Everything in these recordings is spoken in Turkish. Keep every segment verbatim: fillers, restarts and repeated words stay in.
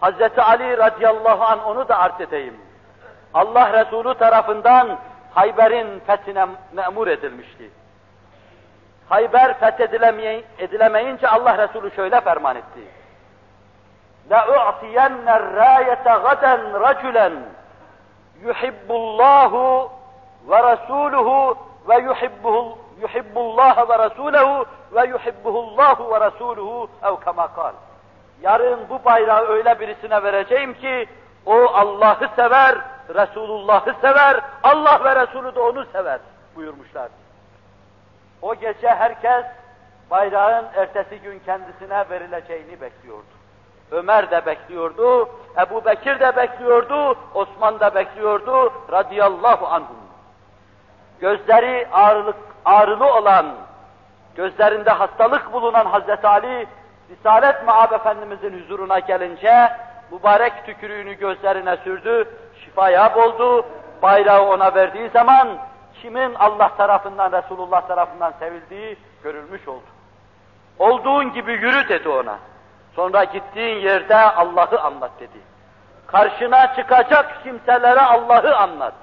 Hazreti Ali radıyallahu anh onu da arz edeyim. Allah Resulü tarafından Hayber'in fethine memur edilmişti. Hayber fethedilemeyince Allah Resulü şöyle ferman etti. لَاُعْتِيَنَّ الرَّايَةَ غَدًا رَجُلًا يُحِبُّ اللّٰهُ وَرَسُولُهُ وَيُحِبُّهُ يُحِبُّ اللّٰهَ وَرَسُولَهُ وَيُحِبُّهُ اللّٰهُ وَرَسُولُهُ اَوْ كَمَا قَالَ. Yarın bu bayrağı öyle birisine vereceğim ki, o Allah'ı sever, Resulullah'ı sever, Allah ve Resulü de onu sever buyurmuşlar. O gece herkes bayrağın ertesi gün kendisine verileceğini bekliyordu. Ömer de bekliyordu, Ebu Bekir de bekliyordu, Osman da bekliyordu radıyallahu anhum. Gözleri ağrılık, ağrılı olan, gözlerinde hastalık bulunan Hazreti Ali, Risalet Ma'ab Efendimizin huzuruna gelince, mübarek tükürüğünü gözlerine sürdü, şifaya oldu, bayrağı ona verdiği zaman, kimin Allah tarafından, Resulullah tarafından sevildiği görülmüş oldu. Olduğun gibi yürü dedi ona. Sonra gittiğin yerde Allah'ı anlat dedi. Karşına çıkacak kimselere Allah'ı anlat.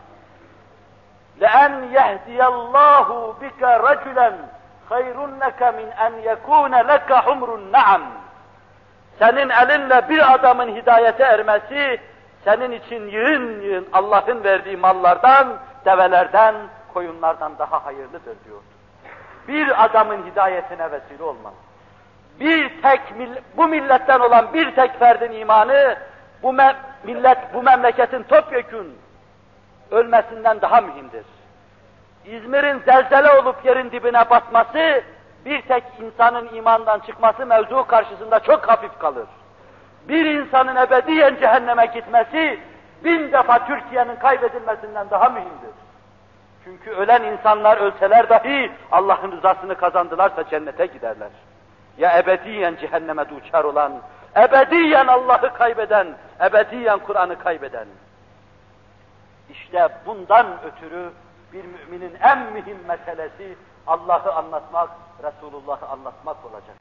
لَاَنْ يَهْدِيَ اللّٰهُ بِكَ رَجُلًا خَيْرٌ لَكَ مِنْ اَنْ يَكُونَ لَكَ حُمْرُ النَّعَمِ. Senin elinle bir adamın hidayete ermesi, senin için yığın yığın Allah'ın verdiği mallardan, develerden, koyunlardan daha hayırlıdır diyor. Bir adamın hidayetine vesile olmaz. Bir tek, bu milletten olan bir tek ferdin imanı, bu me millet, bu memleketin topyekün ölmesinden daha mühimdir. İzmir'in zelzele olup yerin dibine batması, bir tek insanın imandan çıkması mevzu karşısında çok hafif kalır. Bir insanın ebediyen cehenneme gitmesi, bin defa Türkiye'nin kaybedilmesinden daha mühimdir. Çünkü ölen insanlar ölseler dahi Allah'ın rızasını kazandılarsa cennete giderler. Ya ebediyen cehenneme duçar olan, ebediyen Allah'ı kaybeden, ebediyen Kur'an'ı kaybeden. İşte bundan ötürü bir müminin en mühim meselesi Allah'ı anlatmak, Resulullah'ı anlatmak olacak.